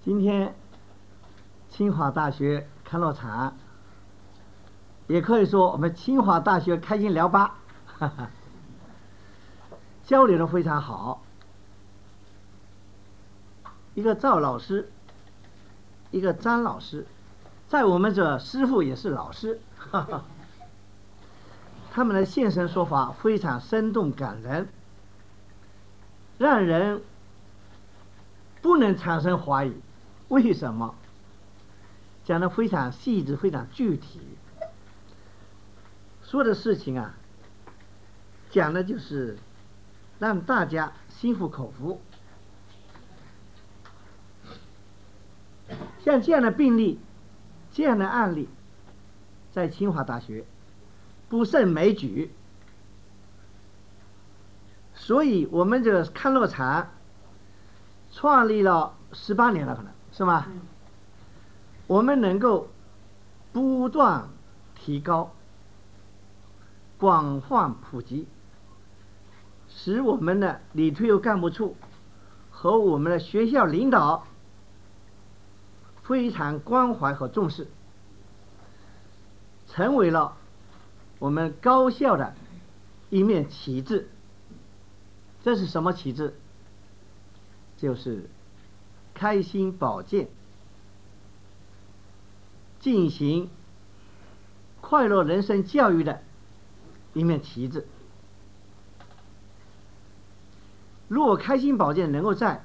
今天清华大学开了场，也可以说我们清华大学开心聊吧，交流的非常好。一个赵老师，一个张老师，在我们这师傅也是老师，他们的现身说法非常生动感人，让人不能产生怀疑。为什么？讲得非常细致，非常具体，说的事情啊，讲的就是让大家心服口服。像这样的病例，这样的案例，在清华大学不胜枚举。所以我们这个康乐场创立了18年了，可能是吗？我们能够不断提高，广泛普及，使我们的理退休干部处和我们的学校领导非常关怀和重视，成为了我们高校的一面旗帜。这是什么旗帜？就是开心保健，进行快乐人生教育的一面旗帜。如果开心保健能够在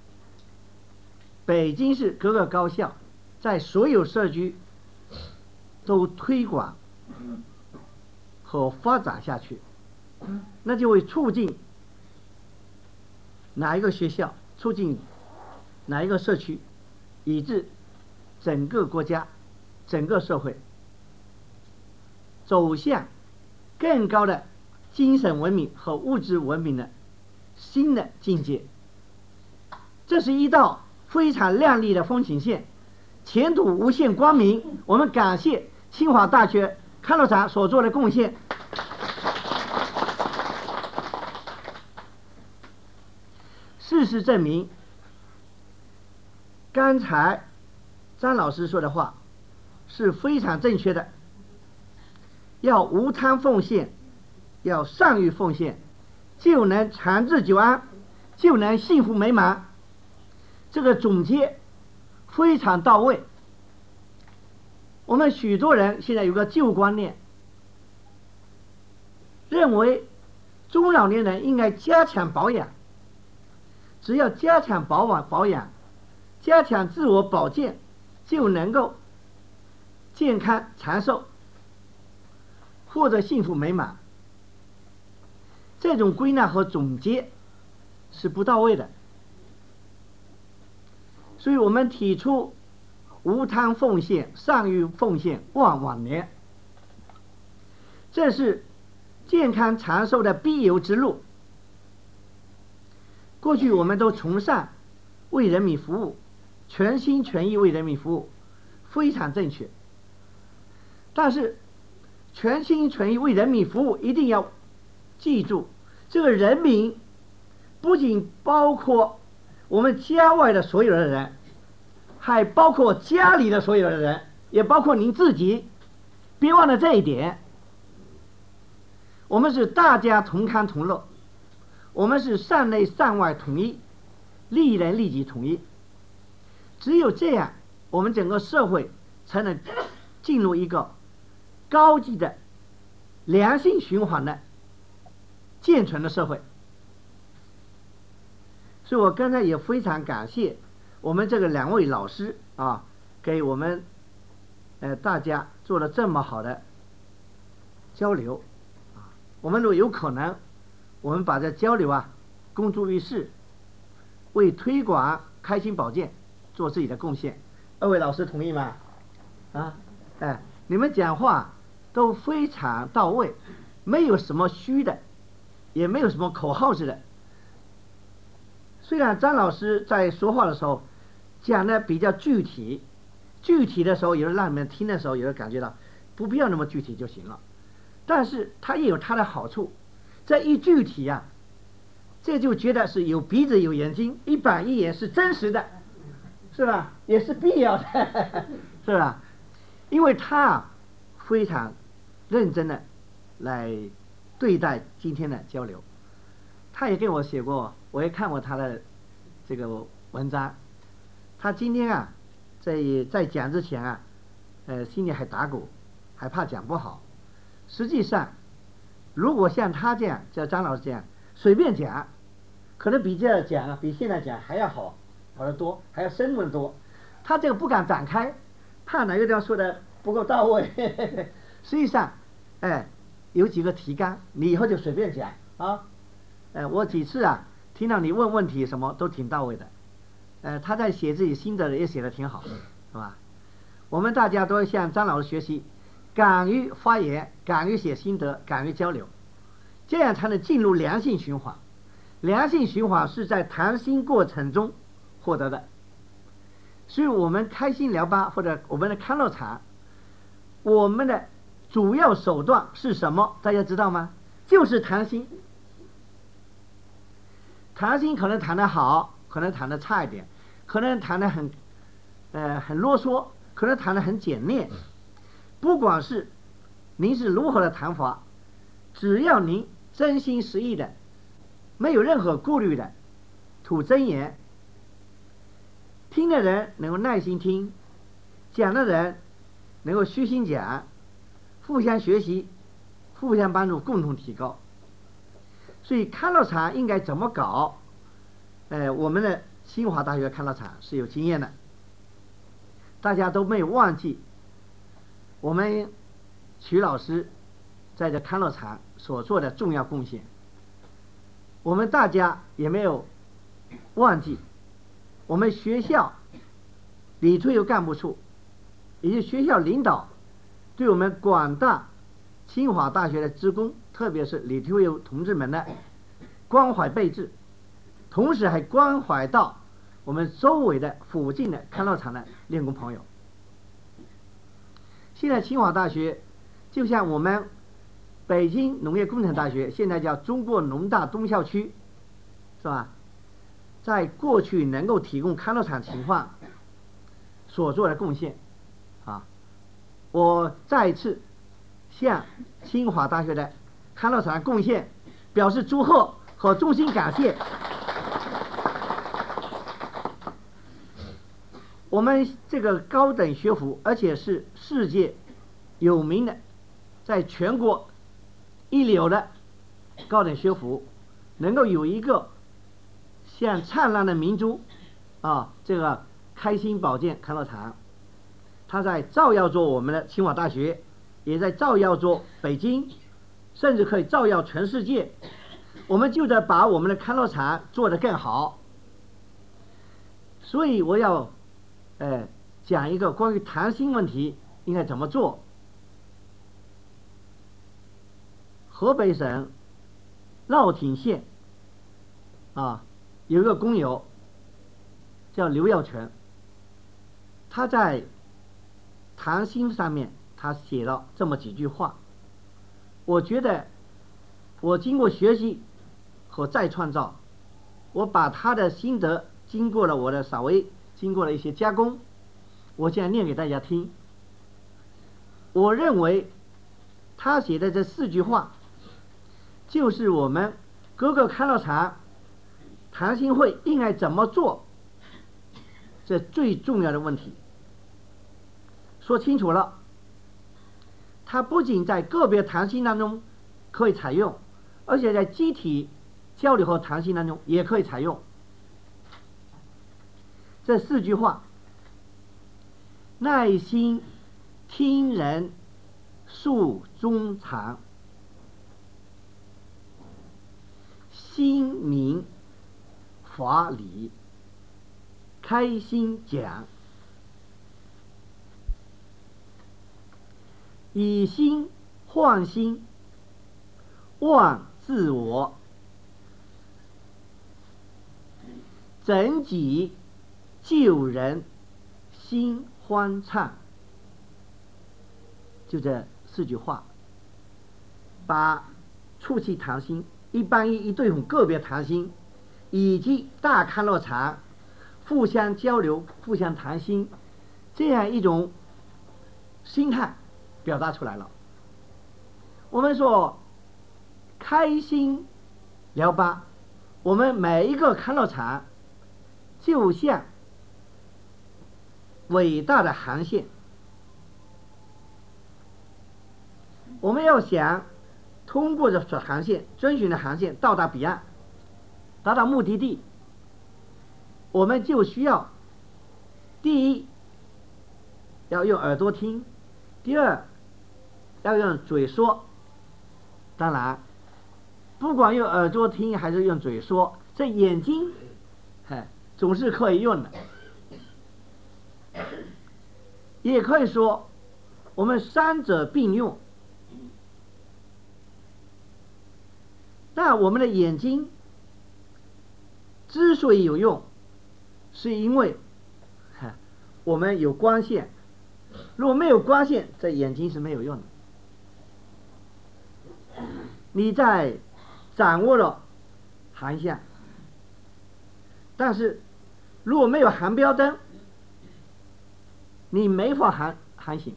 北京市各个高校，在所有社区都推广和发展下去，那就会促进哪一个学校，促进哪一个社区，以致整个国家、整个社会走向更高的精神文明和物质文明的新的境界。这是一道非常亮丽的风景线，前途无限光明。我们感谢清华大学康乐场所做的贡献。事实证明，刚才张老师说的话是非常正确的，要无贪奉献，要善于奉献，就能长治久安，就能幸福美满。这个总结非常到位。我们许多人现在有个旧观念，认为中老年人应该加强保养，只要加强保养，加强自我保健，就能够健康长寿，或者幸福美满。这种归纳和总结是不到位的。所以我们提出无贪奉献，善于奉献，望晚年，这是健康长寿的必由之路。过去我们都崇尚为人民服务，全心全意为人民服务，非常正确。但是全心全意为人民服务，一定要记住，这个人民不仅包括我们家外的所有的人，还包括家里的所有的人，也包括您自己。别忘了这一点。我们是大家同康同乐，我们是善内善外统一，利人利己统一。只有这样，我们整个社会才能进入一个高级的良性循环的健全的社会。所以我刚才也非常感谢我们这个2位老师啊，给我们大家做了这么好的交流啊。我们如果有可能，我们把这交流啊公诸于世，为推广开心保健做自己的贡献。2位老师同意吗？你们讲话都非常到位，没有什么虚的，也没有什么口号式的。虽然张老师在说话的时候讲的比较具体的时候，有人让你们听的时候，有人感觉到不必要那么具体就行了，但是它也有它的好处。这一具体啊，这就觉得是有鼻子有眼睛，一板一眼，是真实的，是是吧？也是必要的，是吧？因为他非常认真的来对待今天的交流，他也给我写过，我也看过他的这个文章。他今天啊，在讲之前啊，心里还打鼓，还怕讲不好。实际上，如果像他这样，像张老师这样随便讲，可能比这样讲比现在讲还要好得多，还要深入得多。他这个不敢展开，怕哪个地方说的不够到位。实际上，有几个提纲，你以后就随便讲啊。我几次啊听到你问问题什么都挺到位的。他在写自己心得也写得挺好，是吧？我们大家都要向张老师学习，敢于发言，敢于写心得，敢于交流，这样才能进入良性循环。良性循环是在谈心过程中获得的。所以我们开心聊吧或者我们的康乐场，我们的主要手段是什么？大家知道吗？就是谈心。谈心可能谈得好，可能谈得差一点，可能谈得很啰嗦，可能谈得很简练。不管是您是如何的谈法，只要您真心实意的，没有任何顾虑的吐真言，听的人能够耐心听，讲的人能够虚心讲，互相学习，互相帮助，共同提高。所以康乐场应该怎么搞？我们的清华大学康乐场是有经验的，大家都没有忘记我们曲老师在这康乐场所做的重要贡献。我们大家也没有忘记我们学校李推友干部处以及学校领导对我们广大清华大学的职工，特别是李推友同志们的关怀备至，同时还关怀到我们周围的附近的康乐场的练功朋友。现在清华大学就像我们北京农业工程大学，现在叫中国农大东校区，是吧？在过去能够提供康乐场情况所做的贡献啊，我再一次向清华大学的康乐场的贡献表示祝贺和衷心感谢。我们这个高等学府，而且是世界有名的，在全国一流的高等学府，能够有一个像灿烂的明珠啊，这个开心保健康乐场，它在照耀着我们的清华大学，也在照耀着北京，甚至可以照耀全世界。我们就得把我们的康乐场做得更好。所以我要讲一个关于谈心问题应该怎么做。河北省乐亭县有一个工友叫刘耀全，他在谈心上面他写了这么几句话，我觉得我经过学习和再创造，我把他的心得经过了我的稍微经过了一些加工，我现在念给大家听。我认为他写的这4句话就是我们各个康乐场谈心会应该怎么做这最重要的问题。说清楚了，它不仅在个别谈心当中可以采用，而且在集体交流和谈心当中也可以采用。这4句话：耐心听人诉衷肠，心明法理开心讲，以心换心忘自我，整己救人心欢畅。就这4句话，把促气谈心、一般一对哄个别谈心以及大康乐场互相交流、互相谈心，这样一种心态表达出来了。我们说开心聊吧，我们每一个看乐场就像伟大的航线，我们要想通过这航线，遵循的航线到达彼岸，达到目的地，我们就需要第一要用耳朵听，第二要用嘴说。当然不管用耳朵听还是用嘴说，这眼睛总是可以用的。也可以说我们三者并用。那我们的眼睛之所以有用，是因为我们有光线，如果没有光线，这眼睛是没有用的。你在掌握了航向，但是如果没有航标灯，你没法航行。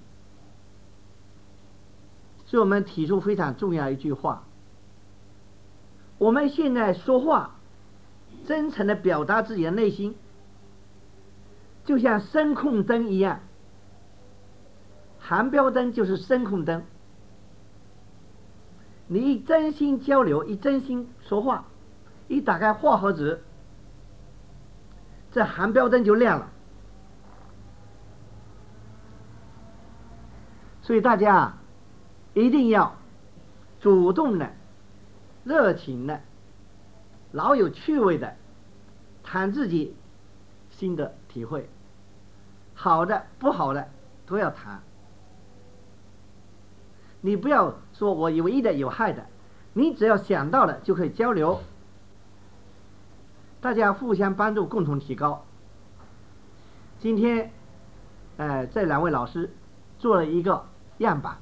所以我们提出非常重要一句话：我们现在说话，真诚的表达自己的内心，就像声控灯一样，航标灯就是声控灯。你一真心交流，一真心说话，一打开话匣子，这航标灯就亮了。所以大家一定要主动的、热情的、老有趣味的谈自己新的体会，好的不好的都要谈。你不要说我有益的有害的，你只要想到了就可以交流，大家互相帮助，共同提高。今天这两位老师做了一个样板，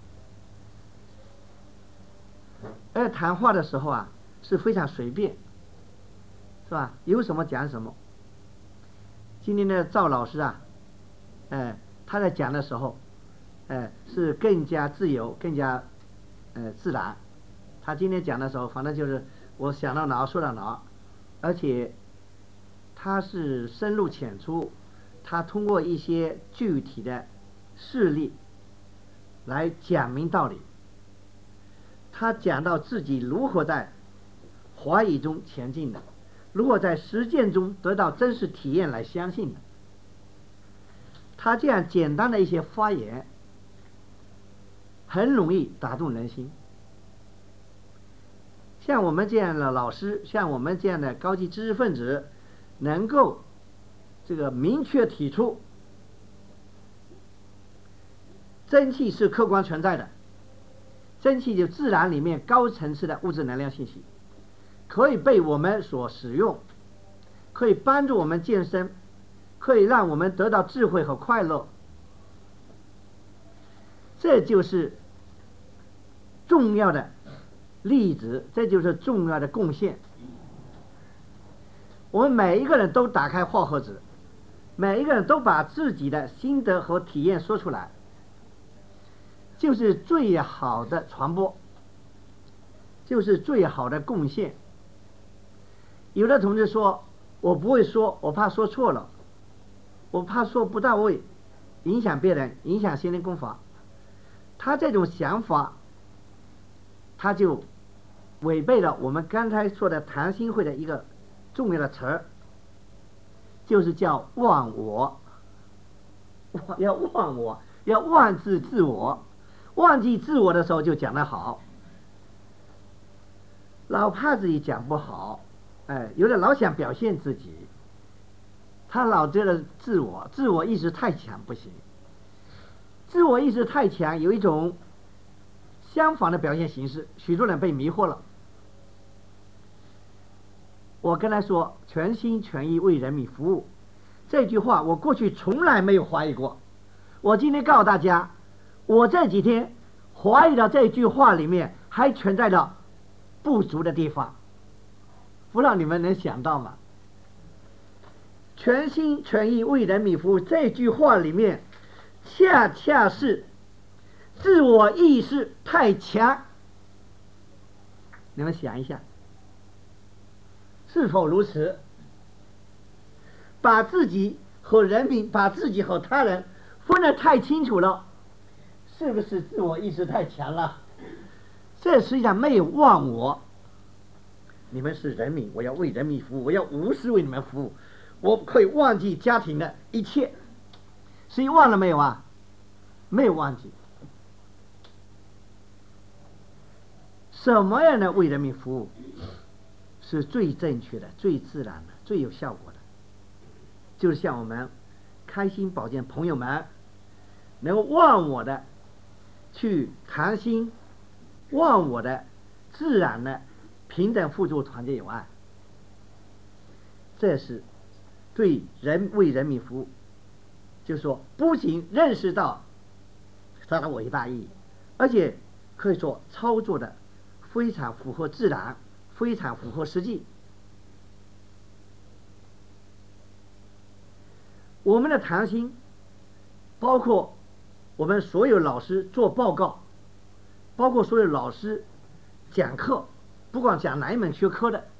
而谈话的时候啊是非常随便，是吧？有什么讲什么。今天的赵老师啊，他在讲的时候是更加自由，更加自然。他今天讲的时候，反正就是我想到哪儿说到哪儿，而且他是深入浅出，他通过一些具体的事例来讲明道理。他讲到自己如何在怀疑中前进的，如何在实践中得到真实体验来相信的。他这样简单的一些发言很容易打动人心。像我们这样的老师，像我们这样的高级知识分子，能够这个明确提出真气是客观存在的，真气就自然里面高层次的物质能量信息，可以被我们所使用，可以帮助我们健身，可以让我们得到智慧和快乐。这就是重要的例子，这就是重要的贡献。我们每一个人都打开话匣子，每一个人都把自己的心得和体验说出来，就是最好的传播，就是最好的贡献。有的同志说我不会说，我怕说错了，我怕说不到位，影响别人，影响心灵功法。他这种想法，他就违背了我们刚才说的谈心会的一个重要的词儿，就是叫忘我。要忘我，要忘记自我。忘记自我的时候就讲得好，老怕自己讲不好，有的老想表现自己，他老觉得自我意识太强不行。自我意识太强，有一种相反的表现形式，许多人被迷惑了。我跟他说全心全意为人民服务，这句话我过去从来没有怀疑过。我今天告诉大家，我这几天怀疑的这句话里面还存在着不足的地方，不知道你们能想到吗？ 全心全意为人民服务这句话里面，恰恰是自我意识太强。你们想一下，是否如此？把自己和人民，把自己和他人分得太清楚了，是不是自我意识太强了？这实际上没有忘我。你们是人民，我要为人民服务，我要无私为你们服务，我可以忘记家庭的一切。谁忘了没有啊？没有忘记。什么样的为人民服务是最正确的、最自然的、最有效果的？就是像我们开心保健朋友们能够忘我的去谈心，忘我的自然的平等互助团结友爱，这是对人为人民服务。就是说不仅认识到它的伟大意义，而且可以说操作的非常符合自然，非常符合实际。我们的谈心包括我们所有老师做报告，包括所有老师讲课，不管讲哪一门学科的，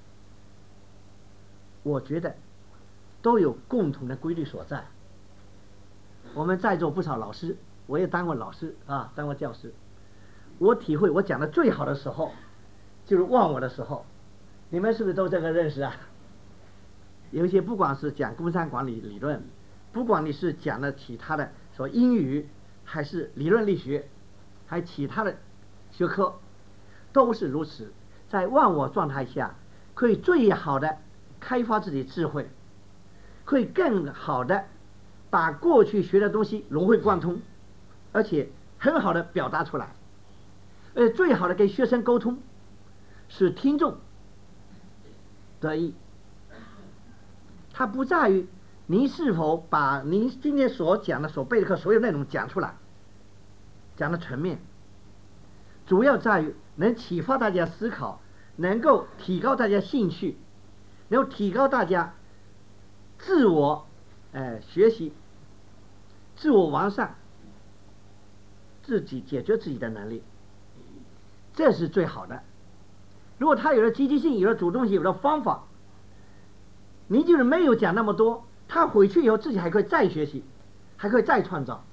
我觉得都有共同的规律所在。我们在座不少老师，我也当过老师啊，当过教师。我体会我讲的最好的时候就是忘我的时候。你们是不是都这个认识啊？有一些不管是讲工商管理理论，不管你是讲的其他的说英语，还是理论力学，还其他的学科，都是如此。在忘我状态下，可以最好的开发自己智慧，可以更好的把过去学的东西融会贯通，而且很好的表达出来，最好的跟学生沟通，使听众得益。它不在于您是否把您今天所讲的、所背的课所有内容讲出来，讲的全面，主要在于能启发大家思考，能够提高大家兴趣，能够提高大家自我学习、自我完善、自己解决自己的能力，这是最好的。如果他有了积极性，有了主动性，有了方法，你就是没有讲那么多，他回去以后自己还可以再学习，还可以再创造。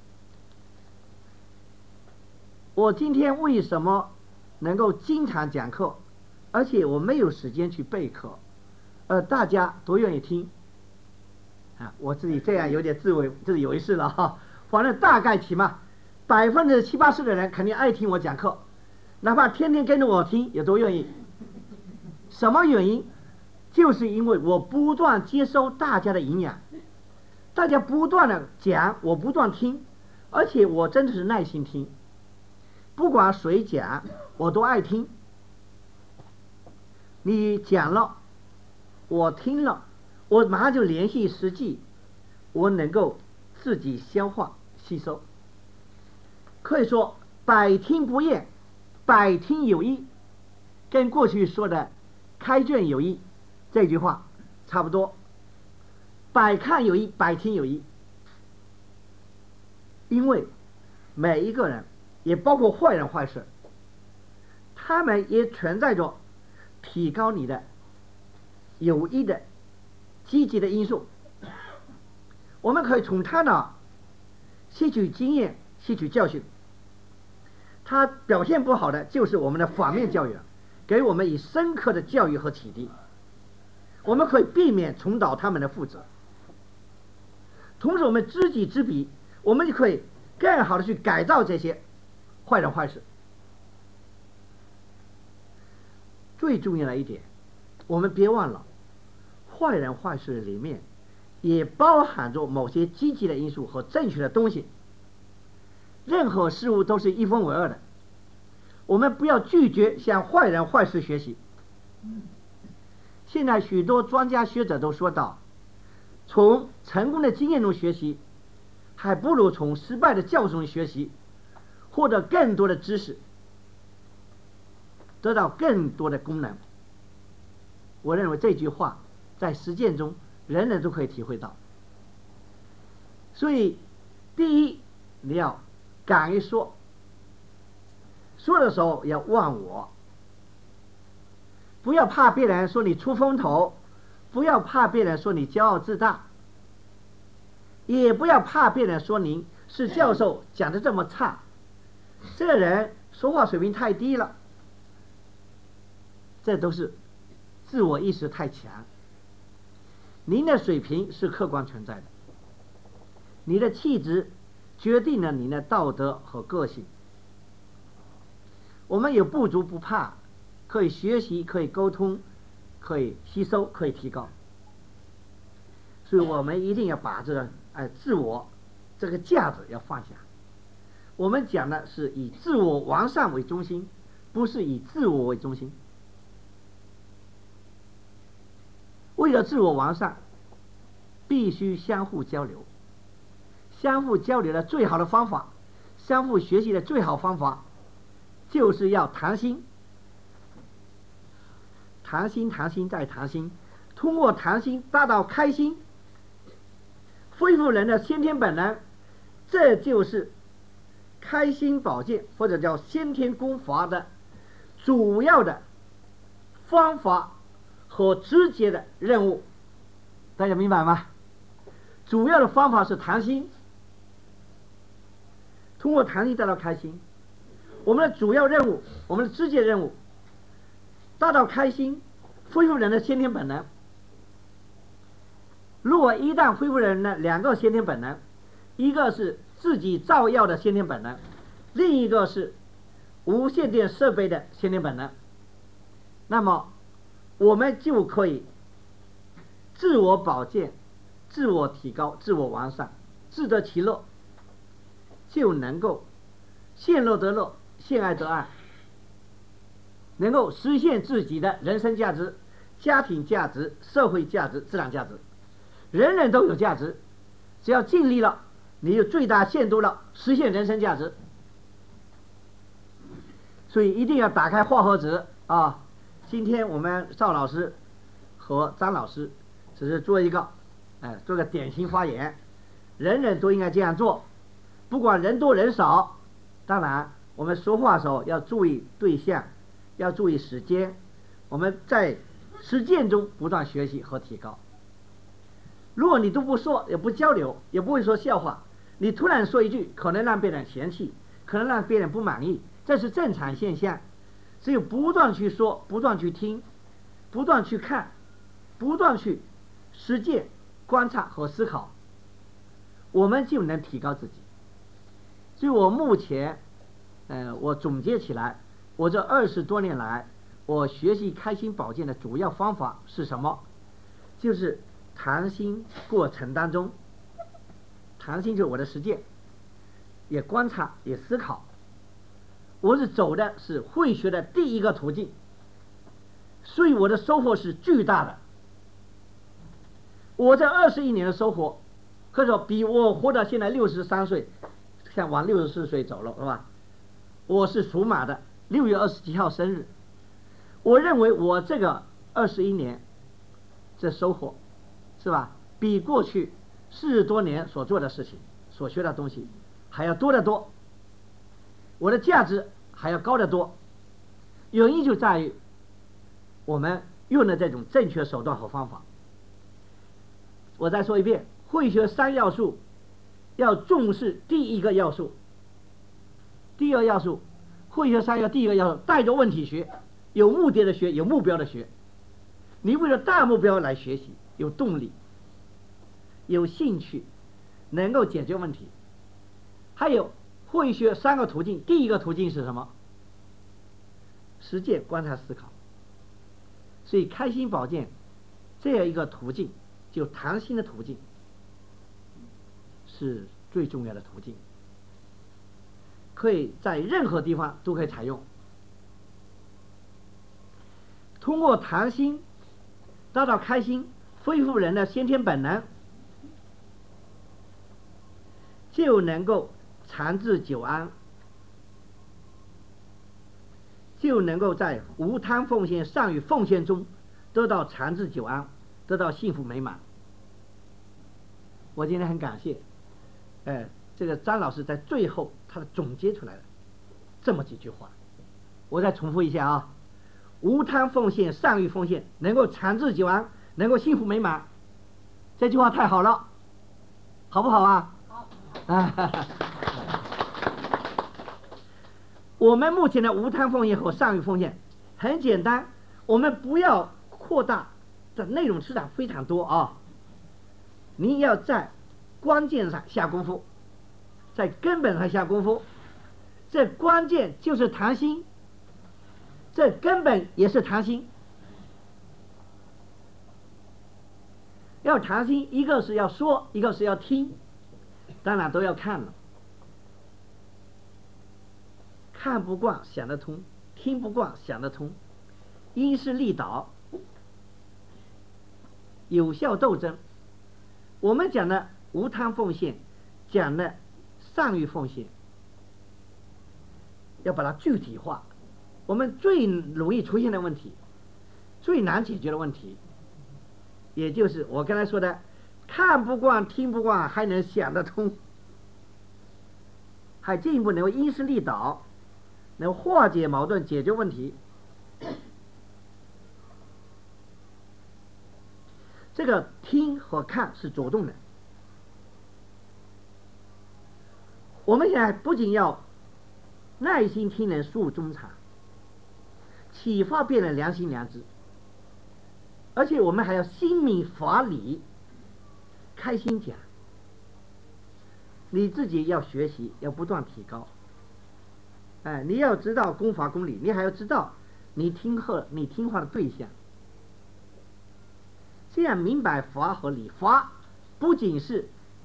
我今天为什么能够经常讲课，而且我没有时间去备课，大家都愿意听啊？我自己这样有点自以为是了哈。反正大概起码70%、80%的人肯定爱听我讲课，哪怕天天跟着我听也都愿意。什么原因？就是因为我不断接收大家的营养，大家不断的讲，我不断听，而且我真的是耐心听，不管谁讲我都爱听。你讲了，我听了，我马上就联系实际，我能够自己消化吸收。可以说百听不厌，百听有益，跟过去说的开卷有益这句话差不多，百看有益，百听有益。因为每一个人，也包括坏人坏事，他们也存在着提高你的有益的积极的因素。我们可以从他那吸取经验，吸取教训。他表现不好的就是我们的反面教育，给我们以深刻的教育和启迪。我们可以避免重蹈他们的覆辙，同时我们知己知彼，我们就可以更好的去改造这些坏人坏事。最重要的一点，我们别忘了，坏人坏事里面也包含着某些积极的因素和正确的东西。任何事物都是一分为二的，我们不要拒绝向坏人坏事学习。现在许多专家学者都说到，从成功的经验中学习，还不如从失败的教训中学习，获得更多的知识，得到更多的功能。我认为这句话在实践中人人都可以体会到。所以，第一，你要敢于说，说的时候要忘我，不要怕别人说你出风头，不要怕别人说你骄傲自大，也不要怕别人说您是教授讲的这么差，这个人说话水平太低了，这都是自我意识太强。您的水平是客观存在的，你的气质决定了你的道德和个性。我们有不足不怕，可以学习，可以沟通，可以吸收，可以提高。所以我们一定要把这个自我这个架子要放下。我们讲的是以自我完善为中心，不是以自我为中心。为了自我完善，必须相互交流。相互交流的最好的方法，相互学习的最好方法，就是要谈心。谈心，谈心，再谈心，通过谈心达到开心，恢复人的先天本能，这就是开心保健或者叫先天功法的主要的方法和直接的任务。大家明白吗？主要的方法是谈心，通过谈心达到开心。我们的主要任务，我们的直接任务，达到开心，恢复人的先天本能。如果一旦恢复人的两个先天本能，一个是自己造药的先天本能，另一个是无线电设备的先天本能，那么我们就可以自我保健、自我提高、自我完善，自得其乐，就能够现乐得乐，现爱得爱，能够实现自己的人生价值、家庭价值、社会价值、自然价值。人人都有价值，只要尽力了，你就最大限度了实现人生价值。所以一定要打开话匣子啊！今天我们邵老师和张老师只是做个典型发言，人人都应该这样做，不管人多人少。当然我们说话的时候要注意对象，要注意时间，我们在实践中不断学习和提高。如果你都不说，也不交流，也不会说笑话，你突然说一句，可能让别人嫌弃，可能让别人不满意，这是正常现象。只有不断去说，不断去听，不断去看，不断去实践、观察和思考，我们就能提高自己。所以我目前我总结起来，我这20多年来，我学习开心保健的主要方法是什么？就是谈心过程当中，谈心就是我的实践，也观察，也思考。我是走的是慧学的第一个途径，所以我的收获是巨大的。我这21年的收获，可以说比我活到现在63岁，像往64岁走了，是吧？我是属马的，6月27号生日。我认为我这个21年这收获，是吧？比过去40多年所做的事情、所学的东西还要多得多，我的价值还要高得多。原因就在于我们用的这种正确手段和方法。我再说一遍，慧学3要素要重视第一个要素。第二要素，慧学3要第一个要素，带着问题学，有目的的学，有目标的学。你为了大目标来学习，有动力，有兴趣，能够解决问题。还有慧学3个途径，第一个途径是什么？实践、观察、思考。所以开心保健这样一个途径，就谈心的途径，是最重要的途径，可以在任何地方都可以采用。通过谈心达到开心，恢复人的先天本能，就能够长治久安，就能够在无贪奉献、善于奉献中得到长治久安，得到幸福美满。 我今天很感谢，这个张老师在最后他的总结出来了这么几句话，我再重复一下啊：无贪奉献，善于奉献，能够长治久安，能够幸福美满。这句话太好了，好不好啊？好。我们目前的无贪奉献和善于奉献很简单，我们不要扩大的内容市场非常多啊，你要在关键上下功夫，在根本上下功夫。这关键就是谈心，这根本也是谈心。要谈心，一个是要说，一个是要听，当然都要看了。看不惯想得通，听不惯想得通，因势利导，有效斗争。我们讲的无贪奉献，讲的善于奉献，要把它具体化。我们最容易出现的问题，最难解决的问题，也就是我刚才说的，看不惯听不惯还能想得通，还进一步能够因势利导，能化解矛盾，解决问题。这个听和看是主动的。我们现在不仅要耐心听人诉衷肠，启发别人良心良知，而且我们还要心明法理，开心讲。你自己要学习，要不断提高。你要知道公法公理，你还要知道你听话的对象。这样明白法和理，法不仅是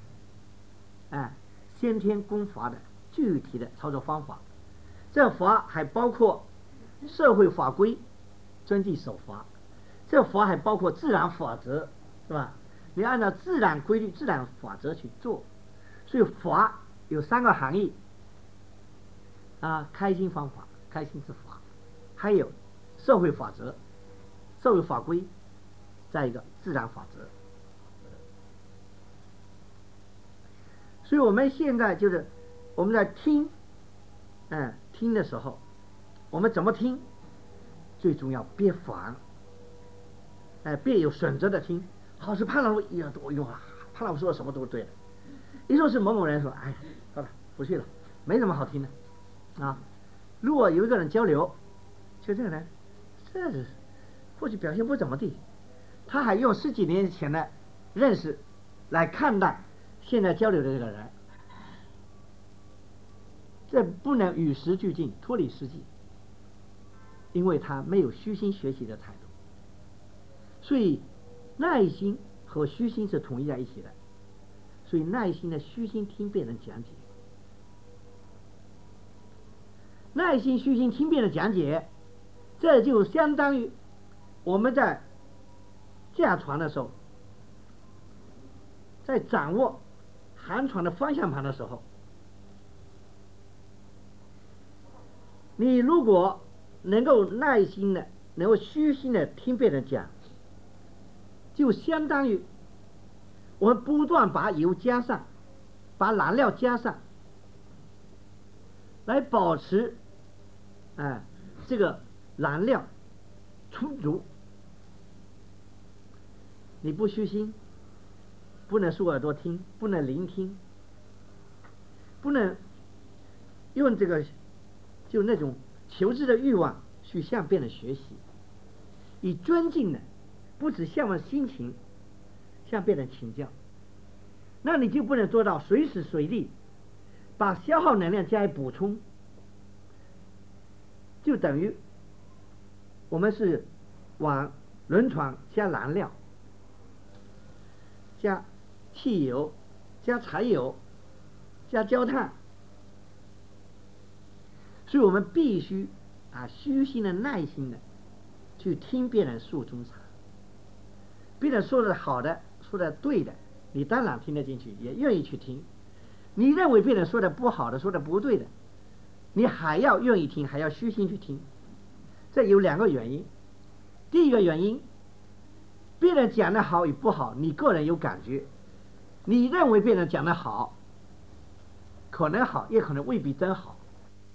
先天公法的具体的操作方法，这法还包括社会法规，遵纪守法。这法还包括自然法则，是吧？你按照自然规律、自然法则去做。所以法有3个含义开心方法，开心之法，还有社会法则、社会法规，再一个自然法则。所以我们现在就是我们在听的时候，我们怎么听？最重要别烦，别有选择的听。好，是潘老师，潘老师说什么都对的。一说是某某人说，好了，不去了，没什么好听的如果有一个人交流，就这个人，这是或许表现不怎么地，他还用10几年前的认识来看待现在交流的这个人，这不能与时俱进，脱离实际，因为他没有虚心学习的态度。所以耐心和虚心是统一在一起的，所以耐心的虚心听别人讲解，耐心虚心听别人讲解，这就相当于我们在驾船的时候，在掌握航船的方向盘的时候，你如果能够耐心的，能够虚心的听别人讲，就相当于我们不断把油加上，把燃料加上，来保持这个燃料充足。你不虚心，不能竖耳朵听，不能聆听，不能用这个就那种求知的欲望去向别人学习，以尊敬的不只向往心情向别人请教，那你就不能做到随时随地把消耗能量加以补充，就等于我们是往轮船加燃料，加汽油，加柴油，加焦炭。所以我们必须虚心的、耐心的去听别人诉衷肠。别人说的好的，说的对的，你当然听得进去，也愿意去听。你认为别人说的不好的，说的不对的，你还要愿意听，还要虚心去听。这有2个原因。第一个原因，别人讲的好与不好，你个人有感觉， 你认为别人讲的好，可能好，也可能未必真好。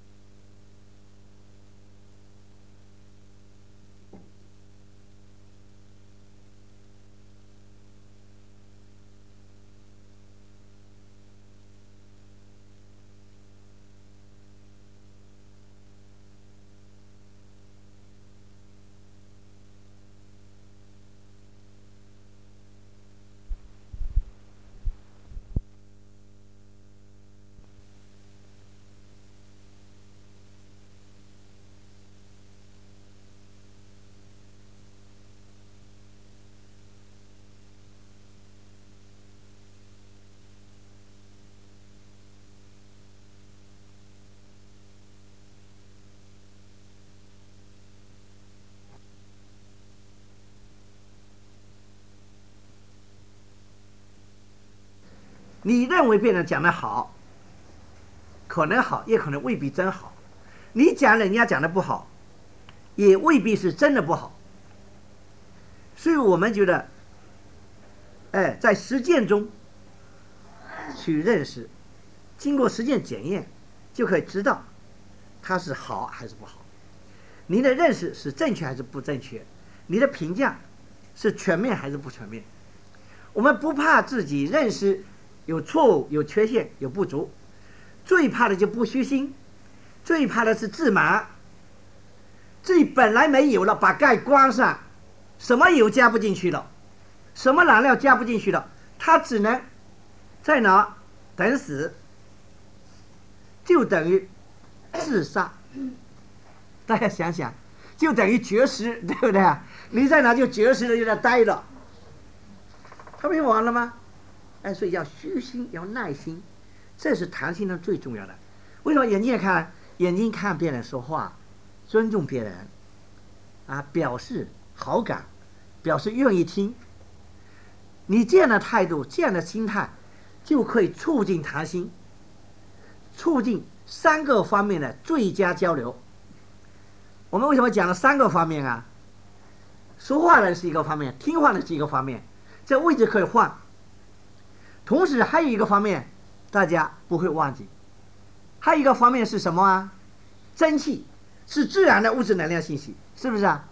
你认为别人讲的好，可能好，也可能未必真好。你讲人家讲的不好，也未必是真的不好。所以我们觉得，在实践中去认识，经过实践检验，就可以知道它是好还是不好。你的认识是正确还是不正确？你的评价是全面还是不全面？我们不怕自己认识有错误、有缺陷、有不足，最怕的就不虚心，最怕的是自满。自己本来没有了，把盖关上，什么油加不进去了，什么燃料加不进去了，他只能在哪等死，就等于自杀。大家想想，就等于绝食，对不对啊？你在哪就绝食了，就在呆了，他不就完了吗？所以要虚心，要耐心，这是谈心中最重要的。为什么眼睛看别人说话，尊重别人表示好感，表示愿意听。你这样的态度，这样的心态，就可以促进谈心，促进3个方面的最佳交流。我们为什么讲了3个方面啊？说话的是一个方面，听话的是一个方面，这位置可以换。同时还有一个方面，大家不会忘记，还有一个方面是什么啊？真气，是自然的物质能量信息，是不是啊？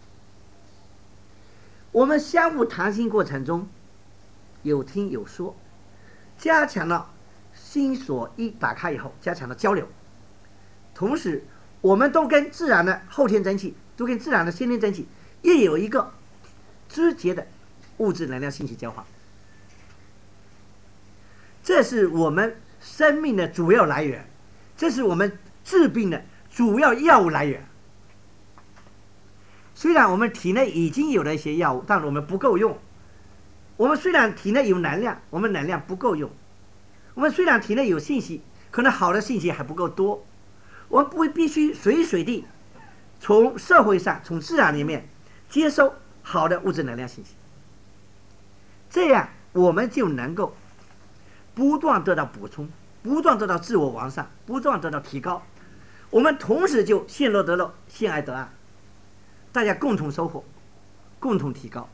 我们相互谈心过程中，有听有说，加强了心所一打开以后，加强了交流。同时，我们都跟自然的后天真气，都跟自然的先天真气，也有一个直接的物质能量信息交换。这是我们生命的主要来源，这是我们治病的主要药物来源。虽然我们体内已经有了一些药物，但是我们不够用。我们虽然体内有能量，我们能量不够用。我们虽然体内有信息，可能好的信息还不够多。我们必须随时随地从社会上、从自然里面接收好的物质能量信息，这样我们就能够不断得到补充，不断得到自我完善，不断得到提高。我们同时就陷乐得乐，陷爱得爱，大家共同收获，共同提高。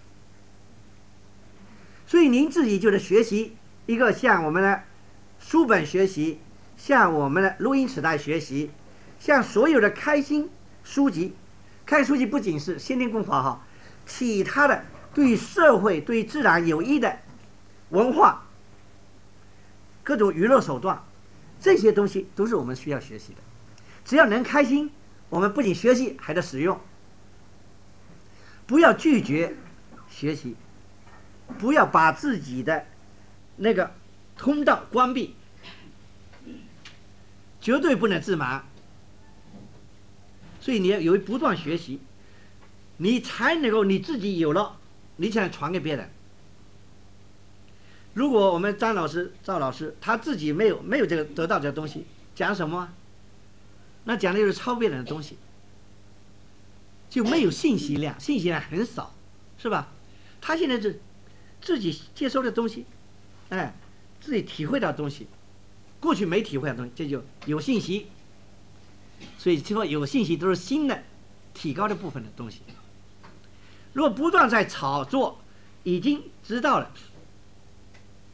所以您自己就是学习一个像我们的书本学习，像我们的录音磁带学习，像所有的开心书籍。开心书籍不仅是先天功法其他的对社会对自然有益的文化，各种娱乐手段，这些东西都是我们需要学习的。只要能开心，我们不仅学习还得使用。不要拒绝学习，不要把自己的那个通道关闭，绝对不能自满。所以你要有不断学习，你才能够你自己有了，你才能传给别人。如果我们赵老师他自己没有这个得到这个东西，讲什么？那讲的就是抄别人的东西，就没有信息量，信息量很少，是吧？他现在是自己接收的东西，自己体会到的东西，过去没体会到的东西，这就有信息。所以说有信息都是新的提高的部分的东西。如果不断在炒作已经知道了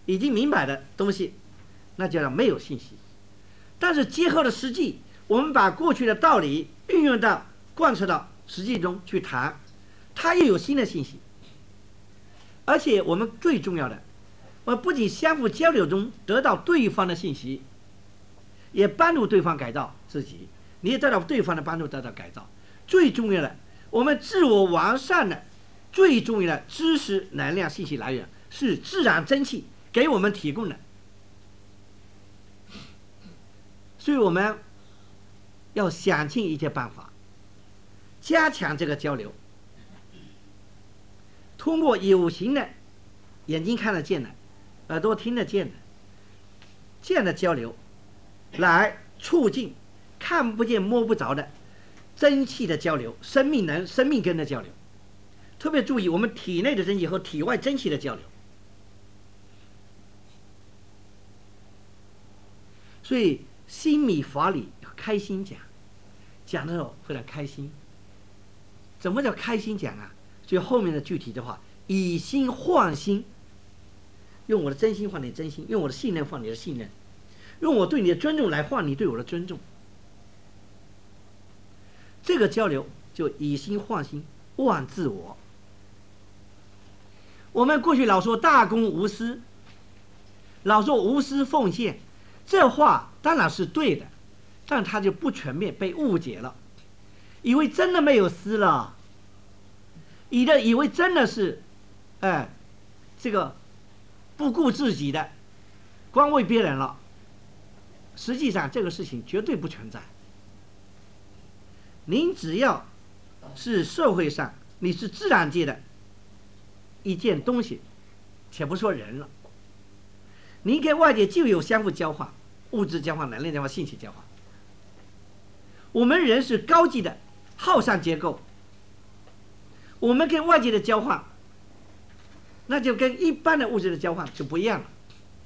已经明白的东西，那叫没有信息。但是结合了实际，我们把过去的道理运用到贯彻到实际中去谈，它又有新的信息。而且我们最重要的，我们不仅相互交流中得到对方的信息，也帮助对方改造自己，你也得到对方的帮助，得到改造。最重要的，我们自我完善的最重要的知识能量信息来源是自然真气给我们提供的。所以我们要想尽一切办法加强这个交流，通过有形的眼睛看得见的，耳朵听得见的这样的交流，来促进看不见摸不着的真气的交流，生命根的交流。特别注意我们体内的真气和体外真气的交流。所以心理法理要开心讲，讲的时候非常开心。怎么叫开心讲啊？就后面的具体的话，以心换心，用我的真心换你的真心，用我的信任换你的信任，用我对你的尊重来换你对我的尊重。这个交流就以心换心，忘自我。我们过去老说大公无私，老说无私奉献，这话当然是对的，但它就不全面，被误解了，以为真的没有私了，以为真的是这个不顾自己的，光为别人了。实际上这个事情绝对不存在。您只要是社会上，你是自然界的一件东西，且不说人了，您跟外界就有相互交换，物质交换、能量交换、信息交换。我们人是高级的耗散结构，我们跟外界的交换，那就跟一般的物质的交换就不一样了。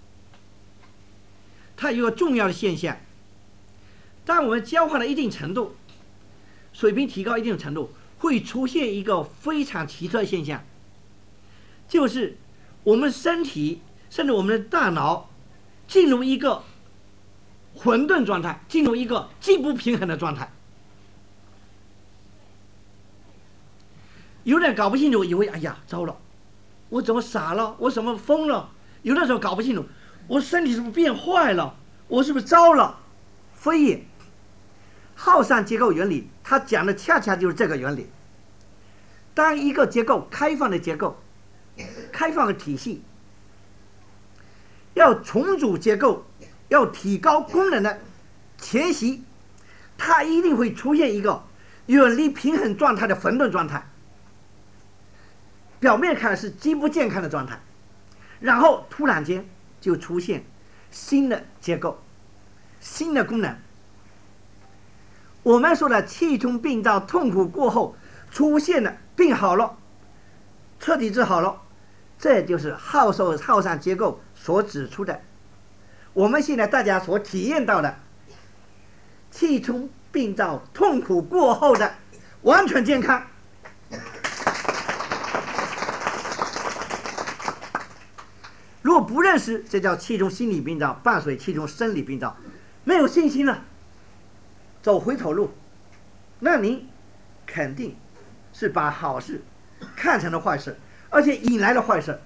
它有个重要的现象，当我们交换到一定程度，水平提高一定程度，会出现一个非常奇特的现象，就是我们身体甚至我们的大脑进入一个混沌状态，进入一个极不平衡的状态。有点搞不清楚，以为哎呀糟了，我怎么傻了，我怎么疯了。有的时候搞不清楚，我身体是不是变坏了，我是不是糟了。非也，耗散结构原理它讲的恰恰就是这个原理。当一个结构开放的结构，开放的体系要重组结构，要提高功能的前夕，它一定会出现一个远离平衡状态的混沌状态，表面看是极不健康的状态，然后突然间就出现新的结构、新的功能。我们说的气冲病灶痛苦过后出现的病好了，彻底治好了，这就是耗散结构所指出的，我们现在大家所体验到的气冲病灶痛苦过后的完全健康。如果不认识，这叫气冲心理病灶伴随气冲生理病灶，没有信心了，走回头路，那您肯定是把好事看成了坏事，而且引来了坏事。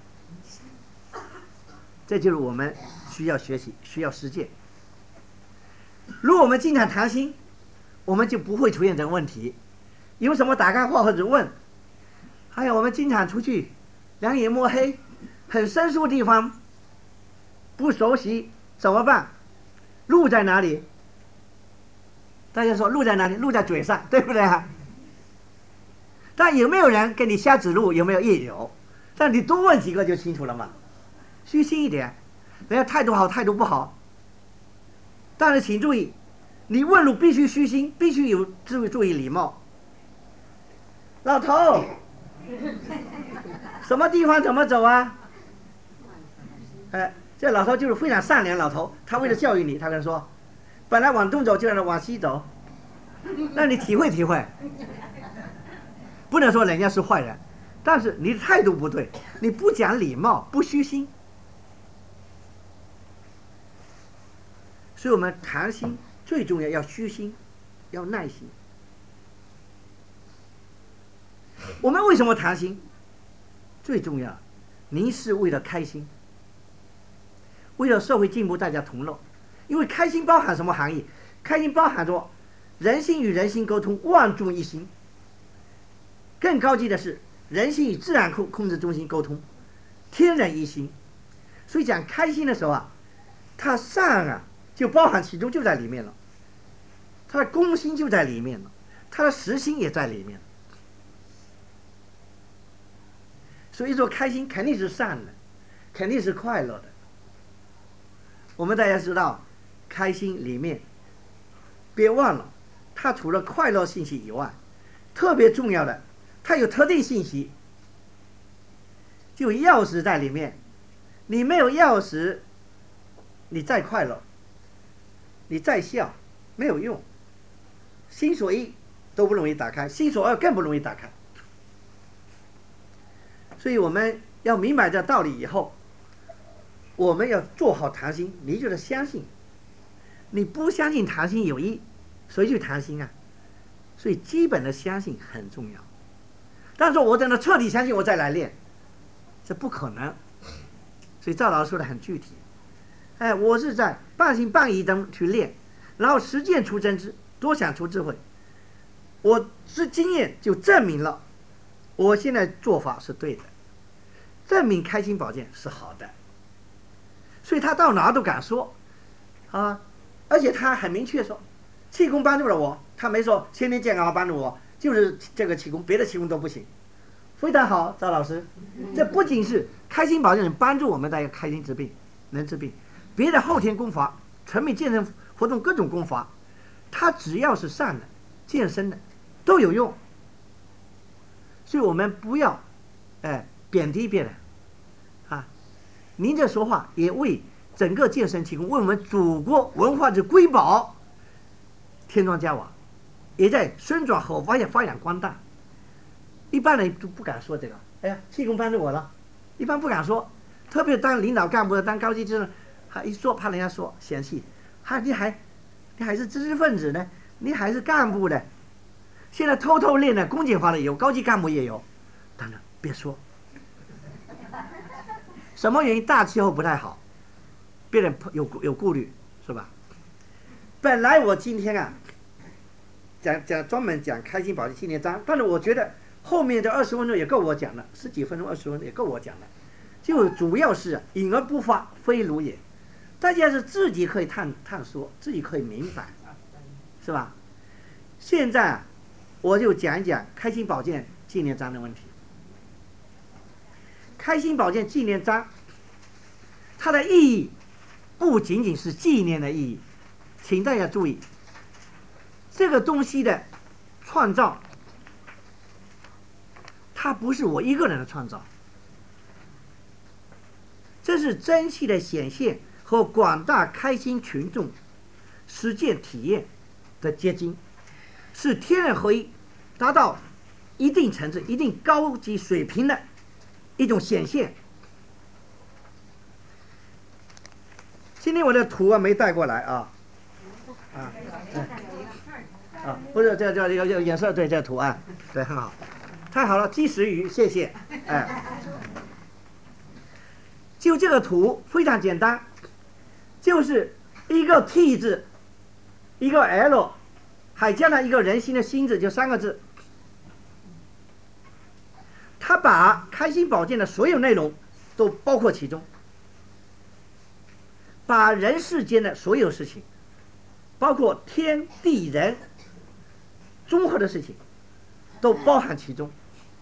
这就是我们需要学习、需要实践。如果我们经常谈心，我们就不会出现这个问题。有什么打开话或者问，还有我们经常出去两眼摸黑，很生疏的地方不熟悉怎么办？路在哪里？大家说路在哪里？路在嘴上，对不对啊？但有没有人给你瞎指路？有没有？也有。但你多问几个就清楚了嘛。虚心一点，人家态度好，态度不好。但是请注意，你问路必须虚心，必须有注意礼貌。老头，什么地方怎么走啊？这老头就是非常善良老头，他为了教育你，他跟他说，本来往东走就让他往西走，让你体会体会。不能说人家是坏人，但是你的态度不对，你不讲礼貌，不虚心。 所以我们谈心最重要，要虚心，要耐心。我们为什么谈心？最重要，您是为了开心，为了社会进步，大家同乐。因为开心包含什么含义？开心包含着人心与人心沟通，万众一心。更高级的是，人心与自然控制中心沟通，天人一心。所以讲开心的时候啊，它善啊就包含其中，就在里面了。它的公心就在里面了，它的实心也在里面。所以说开心肯定是善的，肯定是快乐的。我们大家知道，开心里面别忘了，它除了快乐信息以外，特别重要的，它有特定信息，就钥匙在里面。你没有钥匙，你再快乐，你再笑没有用。心锁一都不容易打开，心锁二更不容易打开。所以我们要明白这道理以后，我们要做好谈心。你就是相信，你不相信谈心有益，谁去谈心啊？所以基本的相信很重要。但是我等到彻底相信我再来练，这不可能。所以赵老师说的很具体，我是在半信半疑中去练，然后实践出真知，多想出智慧。我是经验就证明了我现在做法是对的，证明开心保健是好的。所以他到哪都敢说啊，而且他很明确说，气功帮助了我，他没说先天健康帮助我，就是这个气功，别的气功都不行。非常好，赵老师，这不仅是开心保健能帮助我们大家开心治病，能治病，别的后天功法、全面健身活动各种功法，它只要是善的、健身的都有用。所以我们不要贬低别人啊。您这说话也为整个健身气功，为我们祖国文化之瑰宝添砖加瓦，也在宣传和发扬光大。一般人都不敢说这个，哎呀，气功帮助我了，一般不敢说。特别当领导干部、当高级知识，还一说怕人家说嫌弃，你还是知识分子呢，你还是干部呢。现在偷偷练的公检法的有，高级干部也有，当然别说。什么原因？大气候不太好，别人有顾虑，是吧？本来我今天啊，专门讲开心保健纪念章，但是我觉得后面这20分钟也够我讲了，10几分钟、20分钟也够我讲了。就主要是隐而不发，非儒也。大家是自己可以探索，自己可以明白，是吧？现在啊，我就讲一讲开心保健纪念章的问题。开心保健纪念章，它的意义不仅仅是纪念的意义，请大家注意，这个东西的创造，它不是我一个人的创造，这是真气的显现和广大开心群众实践体验的结晶，是天人合一，达到一定层次、一定高级水平的一种显现。今天我的图啊没带过来啊，不是这颜色，对，这图案对很好，太好了，及时雨，谢谢。就这个图非常简单，就是一个 T 字，一个 L， 还加上一个人心的心字，就3个字。他把开心保健的所有内容都包括其中，把人世间的所有事情，包括天地人综合的事情，都包含其中。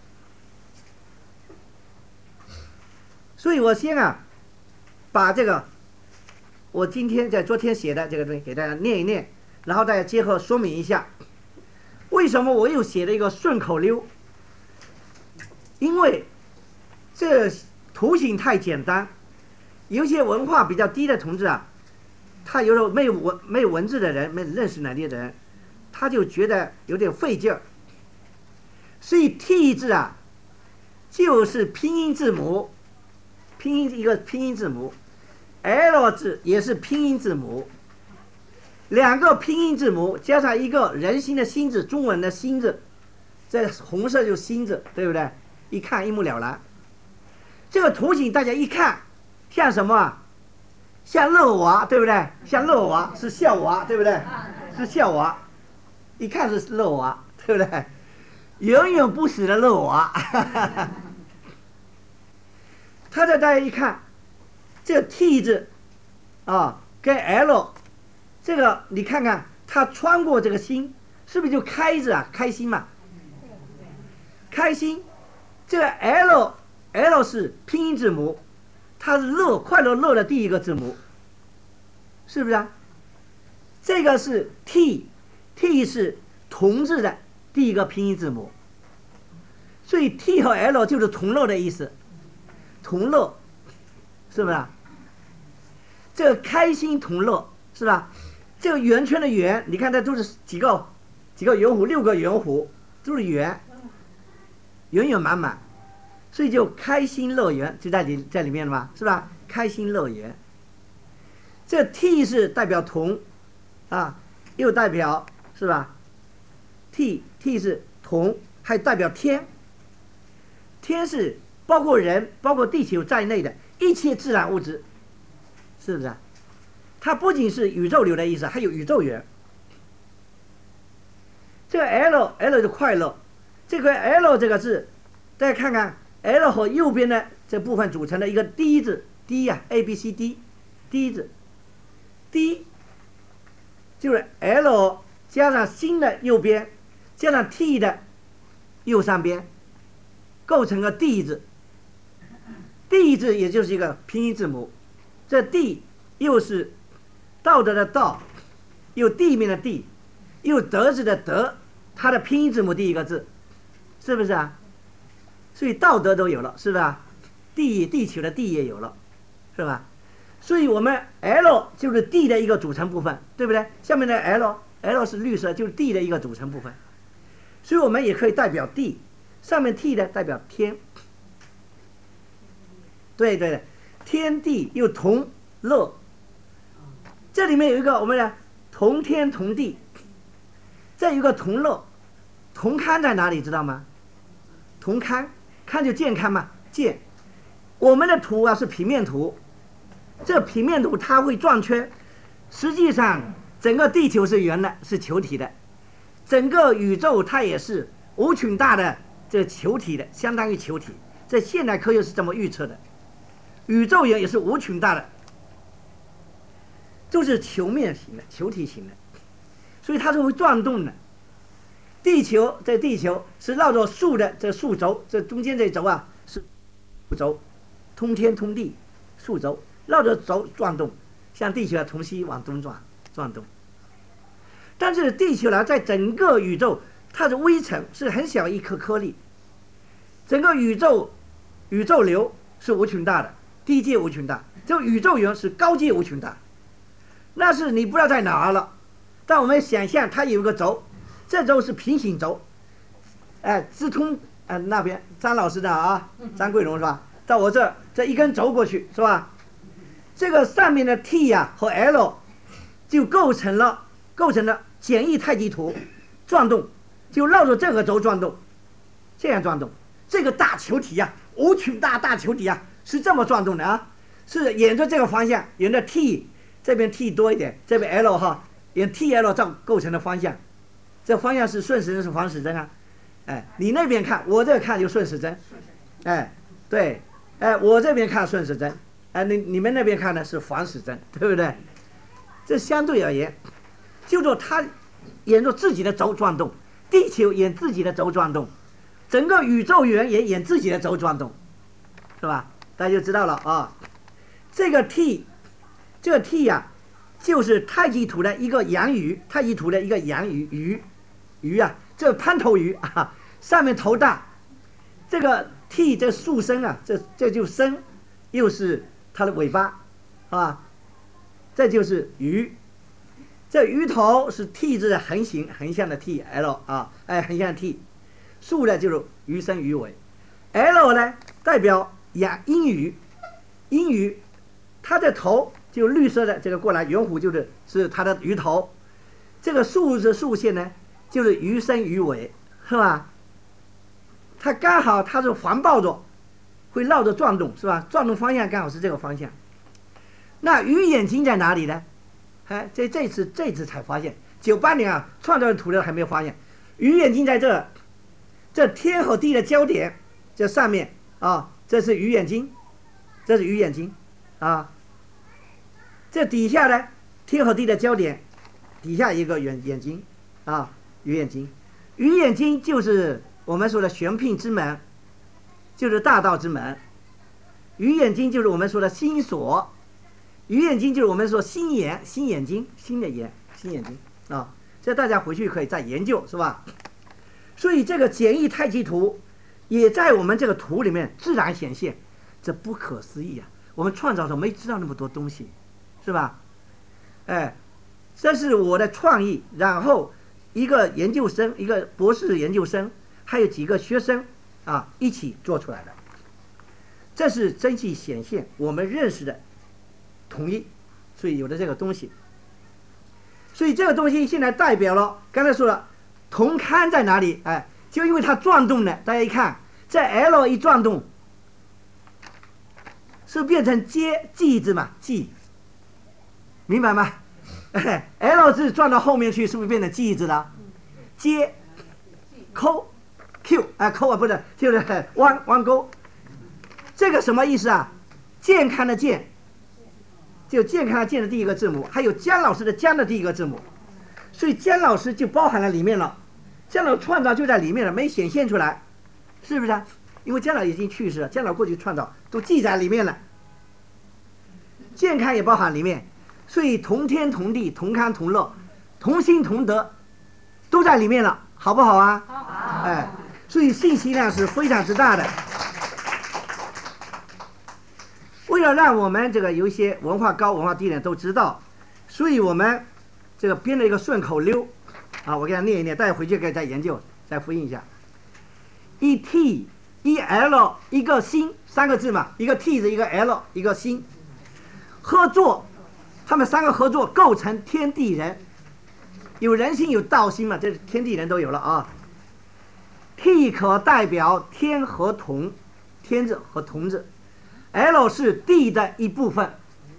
所以我先把这个我昨天写的这个东西给大家念一念，然后大家结合说明一下，为什么我又写了一个顺口溜。因为这图形太简单，有些文化比较低的同志啊，他有时候没有文字的人，没有认识能力的人，他就觉得有点费劲儿。所以 T 字啊，就是拼音字母，一个拼音字母 ，L 字也是拼音字母， 两个拼音字母加上一个人心的心字，中文的心字，这红色就是心字，对不对？一看一目了然。这个图形大家一看像什么啊？像乐娃，对不对？像乐娃是笑娃，对不对？是笑娃，一看是乐娃，对不对？永远不死的乐娃。大家一看，这个 T 字啊跟 L 这个你看看，它穿过这个心，是不是就开字啊？开心嘛，开心。这个 L 是拼音字母，它是乐快乐乐的第一个字母，是不是啊？这个是 T 是同字的第一个拼音字母，所以 T 和 L 就是同乐的意思，同乐，是不是啊？这个开心同乐，是吧？这个圆圈的圆，你看它都是几个圆弧，6个圆弧都是圆，圆圆满满，所以就开心乐园就在里面了嘛，是吧？开心乐园。这 T 是代表同啊，又代表是吧 ？T 是同，还代表天。天是包括人、包括地球在内的一切自然物质，是不是啊？它不仅是宇宙流的意思，还有宇宙源。这个 L 是快乐，这个 L 这个字，大家看看 L 和右边的这部分组成的一个 D 字 ，D 呀、A B C D 字 ，D 就是 L 加上心的右边，加上 T 的右上边，构成个 D 字。D 字也就是一个拼音字母，这 D 又是道德的道，又地面的地，又德字的德，它的拼音字母第一个字，是不是啊？所以道德都有了，是吧？地球的地也有了，是吧？所以我们 L 就是 D 的一个组成部分，对不对？下面的 L 是绿色，就是 D 的一个组成部分，所以我们也可以代表地，上面 T 的代表天，对对对，天地又同乐。这里面有一个我们的同天同地，再有一个同乐，同康在哪里知道吗？同康，康就健康嘛，健。我们的图啊是平面图，这平面图它会转圈，实际上整个地球是圆的，是球体的，整个宇宙它也是无穷大的这球体的，相当于球体。在现代科学是这么预测的，宇宙也是无穷大的。就是球面型的、球体型的，所以它是会转动的。地球是绕着树的这树轴，这中间这轴啊是树轴，通天通地，树轴绕着轴转动，像地球啊从西往东转动。但是地球呢，在整个宇宙它是微尘，是很小一颗颗粒。整个宇宙流是无穷大的，低阶无穷大，这个宇宙源是高阶无穷大。那是你不知道在哪儿了，但我们想象它有一个轴，这轴是平行轴，直通那边张老师的啊，张桂荣是吧？到我这一根轴过去是吧？这个上面的 T 呀、和 L 就构成了简易太极图，转动就绕着这个轴转动，这样转动。这个大球体呀、无穷大球体呀、是这么转动的啊，是沿着这个方向，沿着 T。这边 T 多一点，这边 L 哈，沿 TL 这构成的方向，这方向是顺时针是反时针啊？你那边看，我这看就顺时针，对，我这边看顺时针，你们那边看的是反时针，对不对？这相对而言，就说它沿着自己的轴转动，地球沿自己的轴转动，整个宇宙源也沿自己的轴转动，是吧？大家就知道了啊。这个 T 呀、就是太极图的一个阳鱼，太极图的一个阳鱼啊，这个攀头鱼啊，上面头大，这个 T 这树身啊，这就身，又是它的尾巴，啊，这就是鱼，这鱼头是 T 字的横向的 TL 啊，横向的 T， 竖的就是鱼身鱼尾 ，L 呢代表阴鱼，它的头就绿色的这个过来圆弧是它的鱼头， 这个竖着竖线呢，就是鱼身鱼尾，是吧？它刚好它是环抱着，会绕着转动，是吧？转动方向刚好是这个方向。那鱼眼睛在哪里呢？哎，这次才发现，98年啊，创造图的还没有发现，鱼眼睛在这天和地的交点，这上面啊，这是鱼眼睛，这是鱼眼睛啊。这底下呢，天和地的交点，底下一个眼睛啊，鱼眼睛，鱼眼睛就是我们说的玄牝之门，就是大道之门。鱼眼睛就是我们说的心锁，鱼眼睛就是我们说心眼、心眼睛、心的眼、心眼睛啊。这大家回去可以再研究，是吧？所以这个简易太极图也在我们这个图里面自然显现，这不可思议啊！我们创造者没知道那么多东西，是吧？哎，这是我的创意，然后一个研究生，一个博士研究生，还有几个学生啊一起做出来的。这是真迹显现我们认识的统一，所以有的这个东西。所以这个东西现在代表了，刚才说了，铜龛在哪里？哎，就因为它转动呢，大家一看，这 L 一转动，是变成记字嘛？记，明白吗？哎 ，L 字转到后面去，是不是变成记字了？接，抠 ，Q， 哎，抠啊，不是，就是弯钩。这个什么意思啊？健康的健。就健康的健的第一个字母，还有姜老师的姜的第一个字母，所以姜老师就包含了里面了，姜老创造就在里面了，没显现出来，是不是啊？因为姜老已经去世了，姜老过去创造都记在里面了，健康也包含里面，所以同天同地同康同乐同心同德都在里面了，好不好啊？好。哎，所以信息量是非常之大的。为了让我们这个有一些文化高文化低的人都知道，所以我们这个编了一个顺口溜啊，我给大家念一念，大家回去可以再研究再复印一下。一 T 一 L 一个心，三个字嘛，一个 T 字一个 L 一个心，合作，他们三个合作构成天地人，有人心有道心嘛，这是天地人都有了啊。T 可代表天和同，天字和同字。L 是地的一部分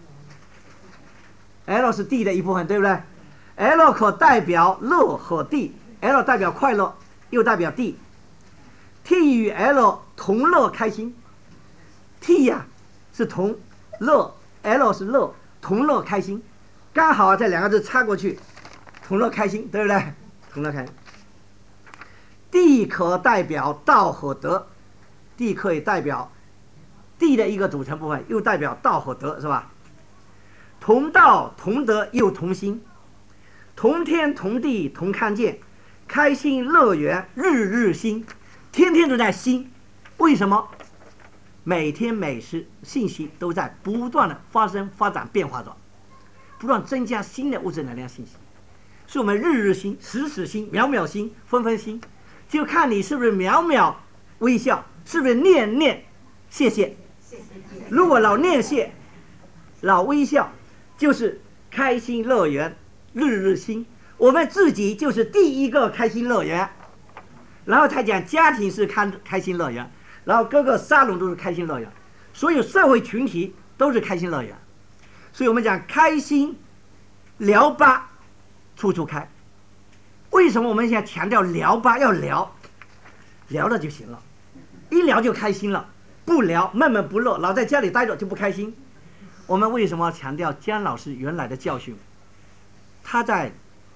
，L 是地的一部分，对不对 ？L 可代表乐和地 ，L 代表快乐，又代表地。T 与 L 同乐开心 ，T 呀是同乐 ，L 是乐，同乐开心，刚好这两个字插过去，同乐开心，对不对？同乐开心。地可代表道和德，地可以代表地的一个组成部分，又代表道和德，是吧？同道同德又同心，同天同地同康健，开心乐园日日新，天天都在新。为什么？每天每时信息都在不断的发生、发展、变化着，不断增加新的物质能量信息，是我们日日新、时时新、秒秒新、分分新，就看你是不是秒秒微笑，是不是念念谢谢。如果老念谢，老微笑，就是开心乐园，日日新。我们自己就是第一个开心乐园，然后才讲家庭是开心乐园，然后各个沙龙都是开心乐园，所有社会群体都是开心乐园。所以我们讲开心聊吧，处处开。为什么我们现在强调聊吧？要聊，聊了就行了，一聊就开心了。不聊闷闷不乐，老在家里待着就不开心。我们为什么强调姜老师原来的教训？他在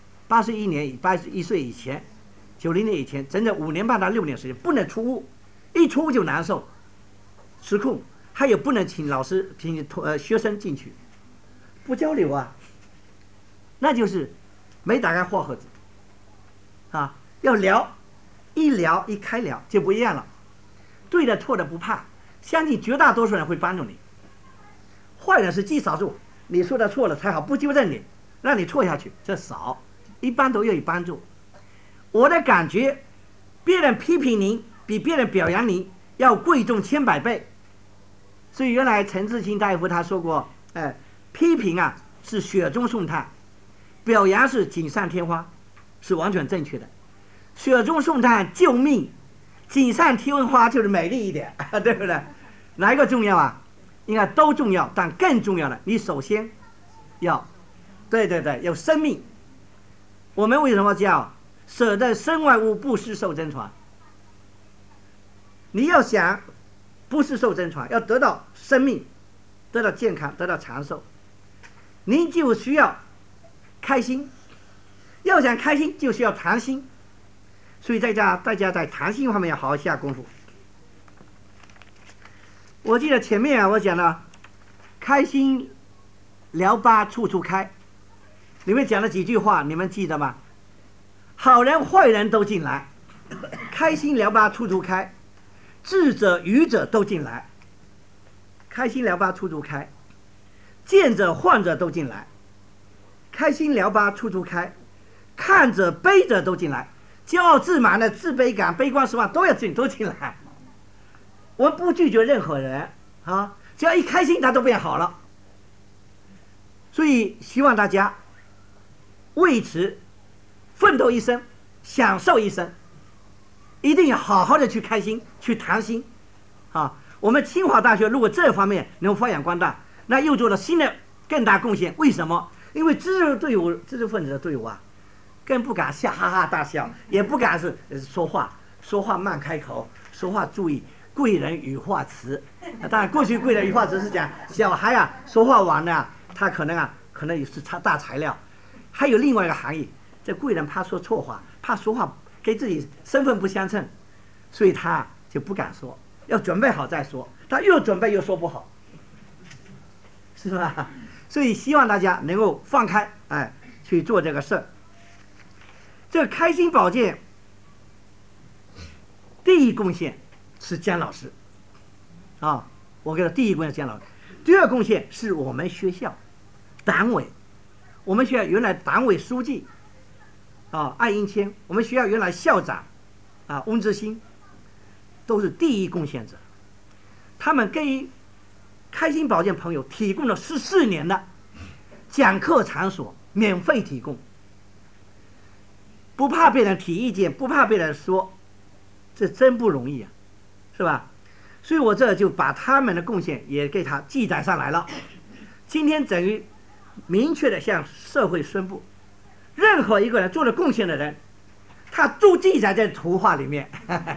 81岁以前，90年以前，整整5年半到6年时间不能出屋，一出屋就难受，失控，还有不能请老师请学生进去，不交流啊，那就是没打开话匣子啊，要聊，一聊一开聊就不一样了，对的错的不怕。相信绝大多数人会帮助你，坏人是极少数，你说的错了才好不纠正你，让你错下去，这少，一般都愿意帮助。我的感觉，别人批评您比别人表扬您要贵重千百倍。所以原来陈志清大夫他说过，批评啊是雪中送炭， 表扬是锦上添花，是完全正确的。雪中送炭救命，锦上添花就是美丽一点，对不对？哪一个重要啊？应该都重要，但更重要的，你首先要，对，有生命。我们为什么叫舍得身外物，不施受真传？你要想不是受真传，要得到生命，得到健康，得到长寿，您就需要开心。要想开心，就需要谈心。所以大家在谈心方面要好好下功夫。我记得前面我讲了，开心聊吧处处开，里面讲了几句话，你们记得吗？好人坏人都进来，开心聊吧处处开，智者愚者都进来，开心聊吧处处开，见者患者都进来，开心聊吧处处开，看者悲者都进来，骄傲自满的自卑感悲观失望都进来。我们不拒绝任何人啊，只要一开心他都变好了。所以希望大家为此奋斗一生，享受一生，一定要好好的去开心，去谈心啊！我们清华大学如果这方面能发扬光大，那又做了新的更大贡献。为什么？因为知识分子的队伍啊，更不敢哈哈大笑，也不敢是说话慢开口，说话注意贵人语化词。当然，过去贵人语化词是讲小孩啊说话晚了，他可能也是大材料。还有另外一个含义，这贵人怕说错话，怕说话跟自己身份不相称，所以他就不敢说，要准备好再说。他又准备又说不好，是吧？所以希望大家能够放开，去做这个事儿。这个开心保健第一贡献是姜老师啊，我给他第一贡献姜老师。第二贡献是我们学校党委，我们学校原来党委书记艾英谦，我们学校原来校长翁之兴，都是第一贡献者。他们给开心保健朋友提供了14年的讲课场所，免费提供，不怕被人提意见，不怕被人说，这真不容易啊，是吧？所以我这就把他们的贡献也给他记载上来了。今天等于明确的向社会宣布，任何一个人做了贡献的人，他都记载在图画里面。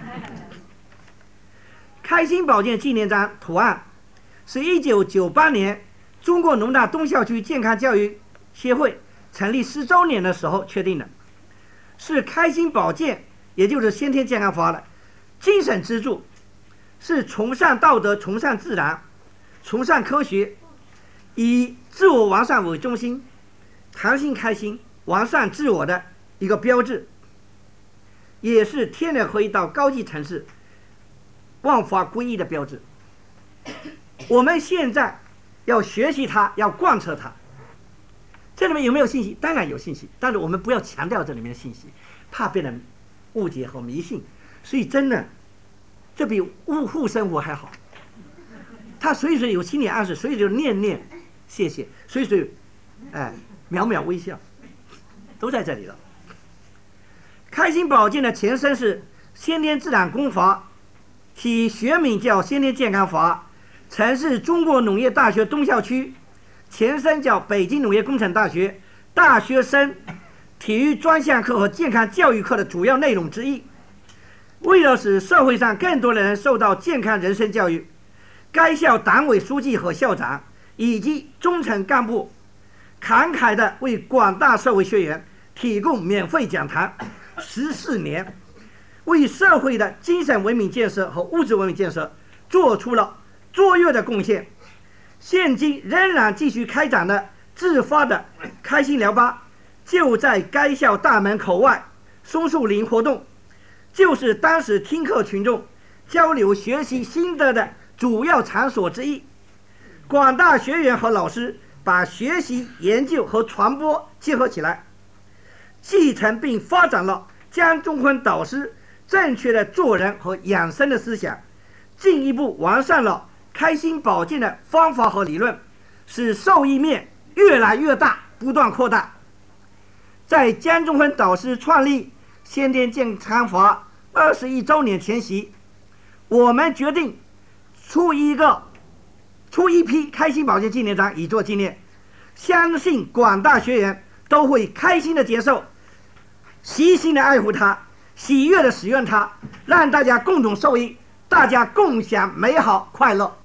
开心保健纪念章图案是1998年中国农大东校区健康教育协会成立10周年的时候确定的，是开心保健，也就是先天健康法的精神支柱，是崇尚道德、崇尚自然、崇尚科学，以自我完善为中心，谈心开心、完善自我的一个标志，也是天人合一到高级城市万法归一的标志。我们现在要学习它，要贯彻它。这里面有没有信息？当然有信息，但是我们不要强调这里面的信息，怕被人误解和迷信。所以真的，这比护身符还好。他随时有心理暗示，随时就念谢谢，随时秒秒微笑，都在这里了。开心保健的前身是先天自然工法，其学名叫先天健康法，曾是中国农业大学东校区，前身叫北京农业工程大学大学生体育专项课和健康教育课的主要内容之一。为了使社会上更多的人受到健康人生教育，该校党委书记和校长以及中层干部慷慨地为广大社会学员提供免费讲堂14年，为社会的精神文明建设和物质文明建设做出了卓越的贡献。现今仍然继续开展的自发的开心聊吧，就在该校大门口外松树林活动，就是当时听课群众交流学习心得的主要场所之一。广大学员和老师把学习、研究和传播结合起来，继承并发展了江中坤导师正确的做人和养生的思想，进一步完善了开心保健的方法和理论，使受益面越来越大，不断扩大。 在江中芬导师创立先天健康法21周年前夕，我们决定出一批开心保健纪念章以作纪念，相信广大学员都会开心的接受，悉心的爱护它，喜悦的使用它，让大家共同受益，大家共享美好快乐。